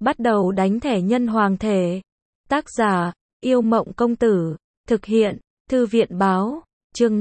Bắt đầu đánh thẻ nhân hoàng thể. Tác giả, Yêu Mộng Công Tử. Thực hiện, Thư viện Báo. Chương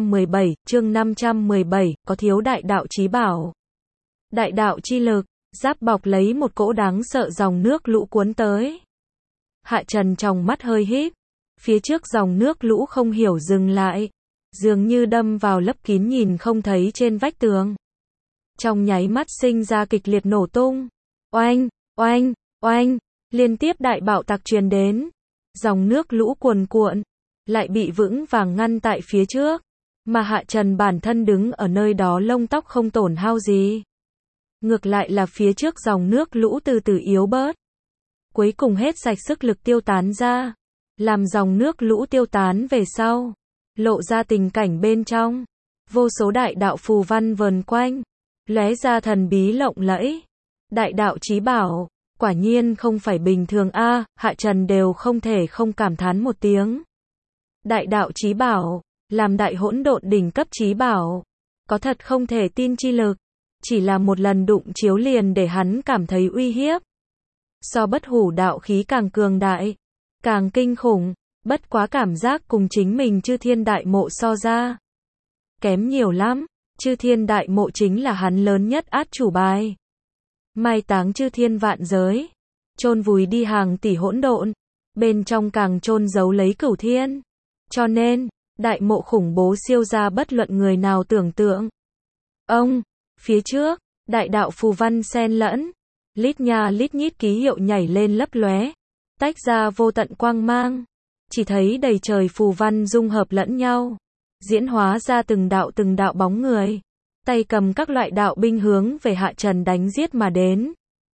517, có thiếu đại đạo chí bảo. Đại đạo chi lực, giáp bọc lấy một cỗ đáng sợ dòng nước lũ cuốn tới. Hạ Trần trong mắt hơi híp, phía trước dòng nước lũ không hiểu dừng lại, dường như đâm vào lấp kín nhìn không thấy trên vách tường. Trong nháy mắt sinh ra kịch liệt nổ tung. Oanh, oanh, oanh, liên tiếp đại bạo tạc truyền đến. Dòng nước lũ cuồn cuộn, lại bị vững vàng ngăn tại phía trước, mà Hạ Trần bản thân đứng ở nơi đó lông tóc không tổn hao gì. Ngược lại là phía trước dòng nước lũ từ từ yếu bớt. Cuối cùng hết sạch sức lực tiêu tán ra, làm dòng nước lũ tiêu tán về sau, lộ ra tình cảnh bên trong. Vô số đại đạo phù văn vờn quanh, lóe ra thần bí lộng lẫy. Đại đạo chí bảo, quả nhiên không phải bình thường a, Hạ Trần đều không thể không cảm thán một tiếng. Đại đạo chí bảo, làm đại hỗn độn đỉnh cấp chí bảo, có thật không thể tin chi lực, chỉ là một lần đụng chiếu liền để hắn cảm thấy uy hiếp. So bất hủ đạo khí càng cường đại, càng kinh khủng, bất quá cảm giác cùng chính mình Chư Thiên Đại Mộ so ra kém nhiều lắm. Chư Thiên Đại Mộ chính là hắn lớn nhất át chủ bài. Mai táng chư thiên vạn giới, chôn vùi đi hàng tỷ hỗn độn, bên trong càng chôn giấu lấy cửu thiên. Cho nên, đại mộ khủng bố siêu ra bất luận người nào tưởng tượng. Ông, phía trước, đại đạo phù văn xen lẫn, lít nha lít nhít ký hiệu nhảy lên lấp lóe, tách ra vô tận quang mang. Chỉ thấy đầy trời phù văn dung hợp lẫn nhau, diễn hóa ra từng đạo bóng người, tay cầm các loại đạo binh hướng về Hạ Trần đánh giết mà đến.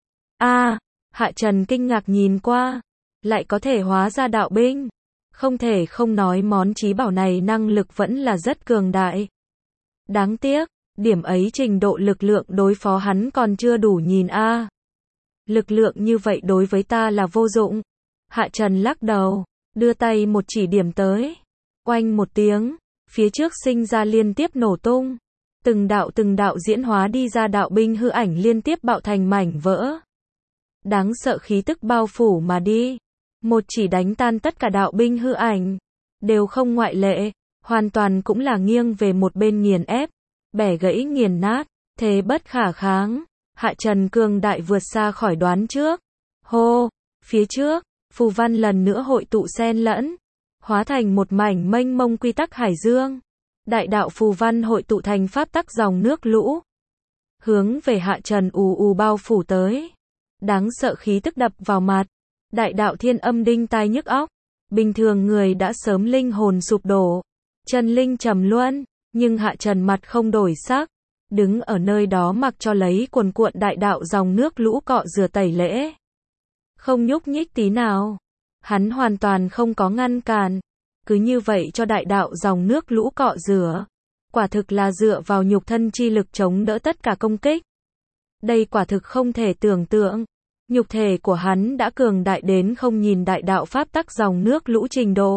Hạ Trần kinh ngạc nhìn qua, lại có thể hóa ra đạo binh. Không thể không nói món chí bảo này năng lực vẫn là rất cường đại. Đáng tiếc, điểm ấy trình độ lực lượng đối phó hắn còn chưa đủ nhìn a. Lực lượng như vậy đối với ta là vô dụng. Hạ Trần lắc đầu, đưa tay một chỉ điểm tới. Oanh một tiếng, phía trước sinh ra liên tiếp nổ tung. Từng đạo diễn hóa đi ra đạo binh hư ảnh liên tiếp bạo thành mảnh vỡ. Đáng sợ khí tức bao phủ mà đi. Một chỉ đánh tan tất cả đạo binh hư ảnh. Đều không ngoại lệ, hoàn toàn cũng là nghiêng về một bên nghiền ép, bẻ gãy nghiền nát, thế bất khả kháng. Hạ Trần cường đại vượt xa khỏi đoán trước. Hô, phía trước, phù văn lần nữa hội tụ xen lẫn, hóa thành một mảnh mênh mông quy tắc hải dương. Đại đạo phù văn hội tụ thành pháp tắc dòng nước lũ, hướng về Hạ Trần ù bao phủ tới. Đáng sợ khí tức đập vào mặt, đại đạo thiên âm đinh tai nhức óc. Bình thường người đã sớm linh hồn sụp đổ, chân linh trầm luân, nhưng Hạ Trần mặt không đổi sắc, đứng ở nơi đó mặc cho lấy cuồn cuộn đại đạo dòng nước lũ cọ rửa tẩy lễ, không nhúc nhích tí nào. Hắn hoàn toàn không có ngăn cản, cứ như vậy cho đại đạo dòng nước lũ cọ rửa. Quả thực là dựa vào nhục thân chi lực chống đỡ tất cả công kích. Đây quả thực không thể tưởng tượng. Nhục thể của hắn đã cường đại đến không nhìn đại đạo pháp tắc dòng nước lũ trình độ.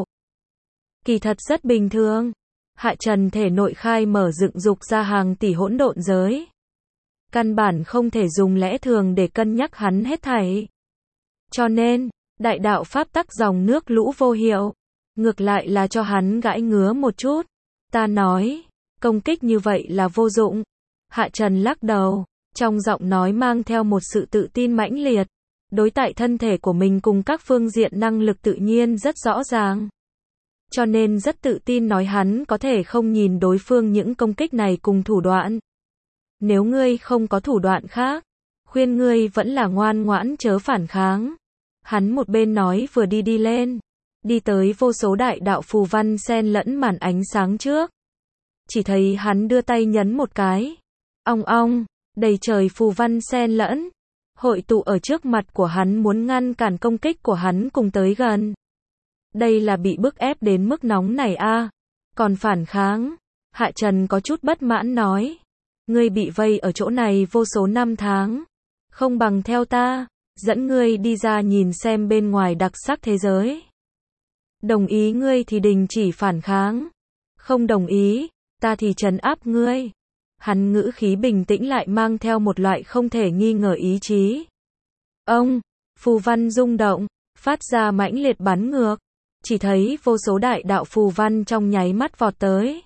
Kỳ thật rất bình thường. Hạ Trần thể nội khai mở dựng dục ra hàng tỷ hỗn độn giới. Căn bản không thể dùng lẽ thường để cân nhắc hắn hết thảy. Cho nên, đại đạo pháp tắc dòng nước lũ vô hiệu. Ngược lại là cho hắn gãi ngứa một chút. Ta nói, công kích như vậy là vô dụng. Hạ Trần lắc đầu, trong giọng nói mang theo một sự tự tin mãnh liệt. Đối tại thân thể của mình cùng các phương diện năng lực tự nhiên rất rõ ràng. Cho nên rất tự tin nói hắn có thể không nhìn đối phương những công kích này cùng thủ đoạn. Nếu ngươi không có thủ đoạn khác, khuyên ngươi vẫn là ngoan ngoãn chớ phản kháng. Hắn một bên nói vừa đi lên, đi tới vô số đại đạo phù văn xen lẫn màn ánh sáng trước. Chỉ thấy hắn đưa tay nhấn một cái. Ong ong, đầy trời phù văn xen lẫn, hội tụ ở trước mặt của hắn muốn ngăn cản công kích của hắn cùng tới gần. Đây là bị bức ép đến mức nóng này a, còn phản kháng. Hạ Trần có chút bất mãn nói. Ngươi bị vây ở chỗ này vô số năm tháng. Không bằng theo ta, dẫn ngươi đi ra nhìn xem bên ngoài đặc sắc thế giới. Đồng ý ngươi thì đình chỉ phản kháng. Không đồng ý, ta thì trấn áp ngươi. Hắn ngữ khí bình tĩnh lại mang theo một loại không thể nghi ngờ ý chí. Ông, phù văn rung động, phát ra mãnh liệt bắn ngược. Chỉ thấy vô số đại đạo phù văn trong nháy mắt vọt tới.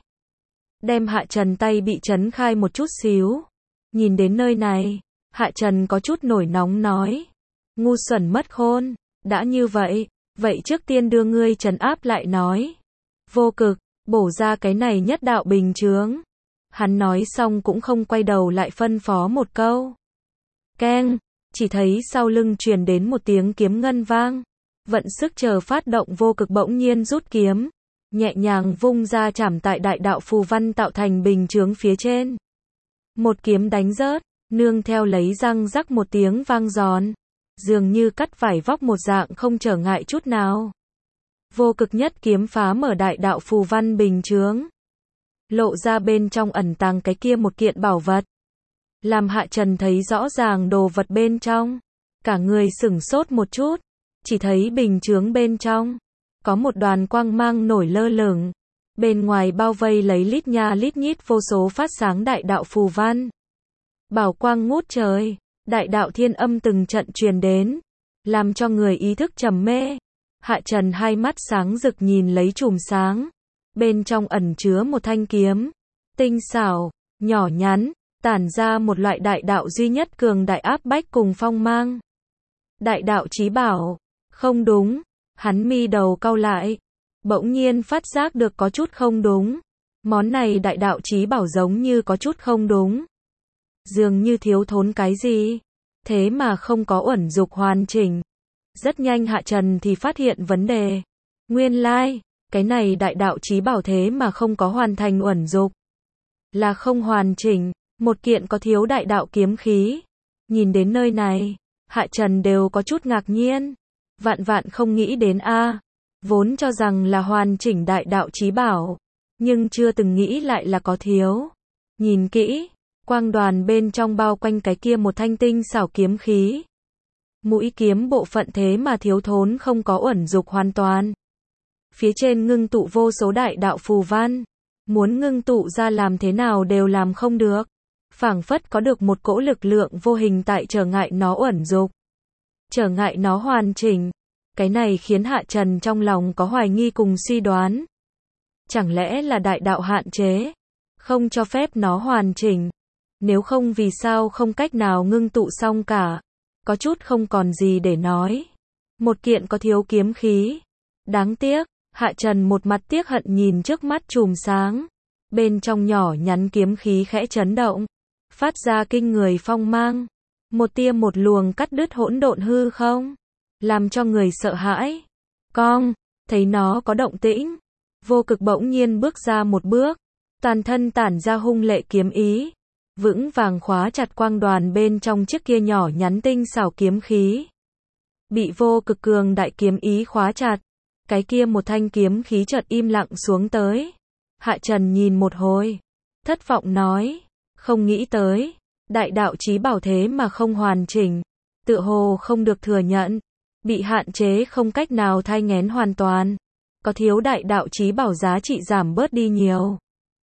Đem Hạ Trần tay bị chấn khai một chút xíu. Nhìn đến nơi này, Hạ Trần có chút nổi nóng nói. Ngu xuẩn mất khôn, đã như vậy, vậy trước tiên đưa ngươi trấn áp lại nói. Vô Cực, bổ ra cái này nhất đạo bình chướng. Hắn nói xong cũng không quay đầu lại phân phó một câu. Keng, chỉ thấy sau lưng truyền đến một tiếng kiếm ngân vang. Vận sức chờ phát động Vô Cực bỗng nhiên rút kiếm. Nhẹ nhàng vung ra chảm tại đại đạo phù văn tạo thành bình chướng phía trên. Một kiếm đánh rớt, nương theo lấy răng rắc một tiếng vang giòn. Dường như cắt vải vóc một dạng không trở ngại chút nào. Vô Cực nhất kiếm phá mở đại đạo phù văn bình chướng. Lộ ra bên trong ẩn tàng cái kia một kiện bảo vật. Làm Hạ Trần thấy rõ ràng đồ vật bên trong. Cả người sửng sốt một chút. Chỉ thấy bình chướng bên trong. Có một đoàn quang mang nổi lơ lửng. Bên ngoài bao vây lấy lít nha lít nhít vô số phát sáng đại đạo phù văn. Bảo quang ngút trời. Đại đạo thiên âm từng trận truyền đến. Làm cho người ý thức trầm mê. Hạ Trần hai mắt sáng rực nhìn lấy chùm sáng. Bên trong ẩn chứa một thanh kiếm. Tinh xảo, nhỏ nhắn, tản ra một loại đại đạo duy nhất cường đại áp bách cùng phong mang. Đại đạo chí bảo. Không đúng. Hắn mi đầu cau lại. Bỗng nhiên phát giác được có chút không đúng. Món này đại đạo chí bảo giống như có chút không đúng. Dường như thiếu thốn cái gì. Thế mà không có uẩn dục hoàn chỉnh. Rất nhanh Hạ Trần thì phát hiện vấn đề. Nguyên lai, cái này đại đạo chí bảo thế mà không có hoàn thành uẩn dục. Là không hoàn chỉnh, một kiện có thiếu đại đạo kiếm khí. Nhìn đến nơi này, Hạ Trần đều có chút ngạc nhiên. Vạn vạn không nghĩ đến vốn cho rằng là hoàn chỉnh đại đạo chí bảo. Nhưng chưa từng nghĩ lại là có thiếu. Nhìn kỹ, quang đoàn bên trong bao quanh cái kia một thanh tinh xảo kiếm khí. Mũi kiếm bộ phận thế mà thiếu thốn không có uẩn dục hoàn toàn. Phía trên ngưng tụ vô số đại đạo phù văn. Muốn ngưng tụ ra làm thế nào đều làm không được. Phảng phất có được một cỗ lực lượng vô hình tại trở ngại nó uẩn dục. Trở ngại nó hoàn chỉnh. Cái này khiến Hạ Trần trong lòng có hoài nghi cùng suy đoán. Chẳng lẽ là đại đạo hạn chế? Không cho phép nó hoàn chỉnh. Nếu không vì sao không cách nào ngưng tụ xong cả. Có chút không còn gì để nói. Một kiện có thiếu kiếm khí. Đáng tiếc, Hạ Trần một mặt tiếc hận nhìn trước mắt chùm sáng. Bên trong nhỏ nhắn kiếm khí khẽ chấn động. Phát ra kinh người phong mang. Một tia một luồng cắt đứt hỗn độn hư không. Làm cho người sợ hãi. Cong, thấy nó có động tĩnh. Vô Cực bỗng nhiên bước ra một bước. Toàn thân tản ra hung lệ kiếm ý. Vững vàng khóa chặt quang đoàn bên trong chiếc kia nhỏ nhắn tinh xảo kiếm khí. Bị Vô Cực cường đại kiếm ý khóa chặt. Cái kia một thanh kiếm khí chợt im lặng xuống tới. Hạ Trần nhìn một hồi. Thất vọng nói. Không nghĩ tới. Đại đạo chí bảo thế mà không hoàn chỉnh. Tựa hồ không được thừa nhận. Bị hạn chế không cách nào thai nghén hoàn toàn. Có thiếu đại đạo chí bảo giá trị giảm bớt đi nhiều.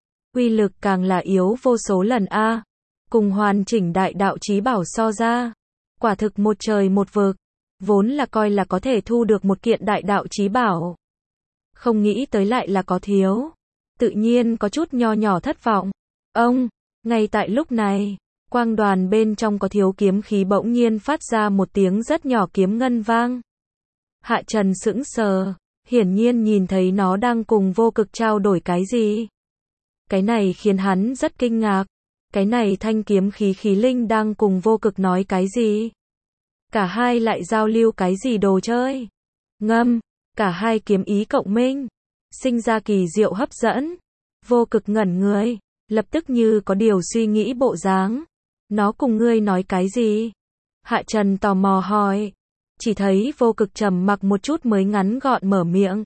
Uy lực càng là yếu vô số lần cùng hoàn chỉnh đại đạo chí bảo so ra. Quả thực một trời một vực. Vốn là coi là có thể thu được một kiện đại đạo chí bảo. Không nghĩ tới lại là có thiếu. Tự nhiên có chút nho nhỏ thất vọng. Ngay tại lúc này, quang đoàn bên trong có thiếu kiếm khí bỗng nhiên phát ra một tiếng rất nhỏ kiếm ngân vang. Hạ Trần sững sờ, hiển nhiên nhìn thấy nó đang cùng Vô Cực trao đổi cái gì. Cái này khiến hắn rất kinh ngạc. Cái này thanh kiếm khí khí linh đang cùng Vô Cực nói cái gì? Cả hai lại giao lưu cái gì đồ chơi? Ngâm, cả hai kiếm ý cộng minh, sinh ra kỳ diệu hấp dẫn. Vô Cực ngẩn người, lập tức như có điều suy nghĩ bộ dáng. Nó cùng ngươi nói cái gì? Hạ Trần tò mò hỏi. Chỉ thấy Vô Cực trầm mặc một chút mới ngắn gọn mở miệng.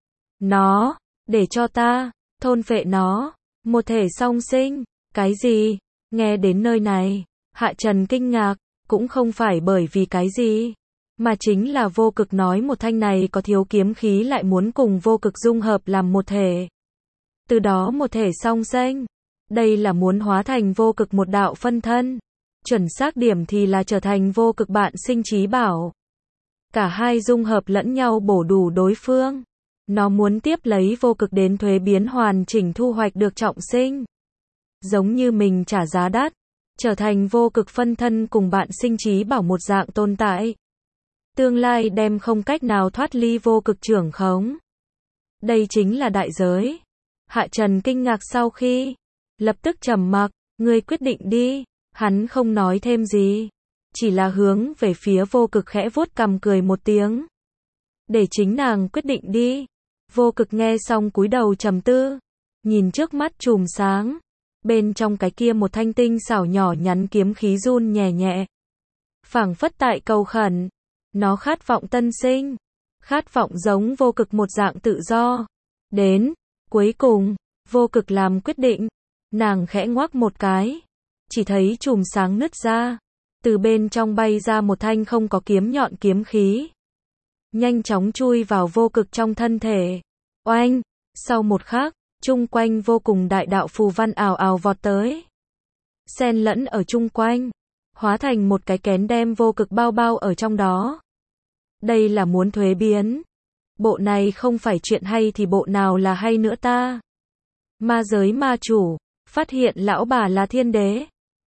Nó, để cho ta thôn phệ nó, một thể song sinh. Cái gì? Nghe đến nơi này, Hạ Trần kinh ngạc, cũng không phải bởi vì cái gì, mà chính là Vô Cực nói một thanh này có thiếu kiếm khí lại muốn cùng Vô Cực dung hợp làm một thể. Từ đó một thể song sinh. Đây là muốn hóa thành Vô Cực một đạo phân thân. Chuẩn xác điểm thì là trở thành Vô Cực bạn sinh chí bảo. Cả hai dung hợp lẫn nhau bổ đủ đối phương. Nó muốn tiếp lấy vô cực đến thuế biến hoàn chỉnh thu hoạch được trọng sinh. Giống như mình trả giá đắt, trở thành vô cực phân thân cùng bạn sinh trí bảo một dạng tồn tại. Tương lai đem không cách nào thoát ly vô cực trưởng khống. Đây chính là đại giới. Hạ Trần kinh ngạc sau khi lập tức trầm mặc, ngươi quyết định đi. Hắn không nói thêm gì, chỉ là hướng về phía vô cực khẽ vuốt cằm cười một tiếng. Để chính nàng quyết định đi. Vô cực nghe xong cúi đầu trầm tư, nhìn trước mắt chùm sáng, bên trong cái kia một thanh tinh xảo nhỏ nhắn kiếm khí run nhẹ nhẹ, phảng phất tại cầu khẩn. Nó khát vọng tân sinh, khát vọng giống vô cực một dạng tự do. Đến cuối cùng, vô cực làm quyết định. Nàng khẽ ngoắc một cái, chỉ thấy chùm sáng nứt ra, từ bên trong bay ra một thanh không có kiếm nhọn kiếm khí, nhanh chóng chui vào vô cực trong thân thể. Oanh! Sau một khắc, chung quanh vô cùng đại đạo phù văn ào ào vọt tới, xen lẫn ở chung quanh, hóa thành một cái kén đem vô cực bao bao ở trong đó. Đây là muốn thuế biến. Bộ này không phải chuyện hay thì bộ nào là hay nữa ta? Ma giới ma chủ, phát hiện lão bà là thiên đế.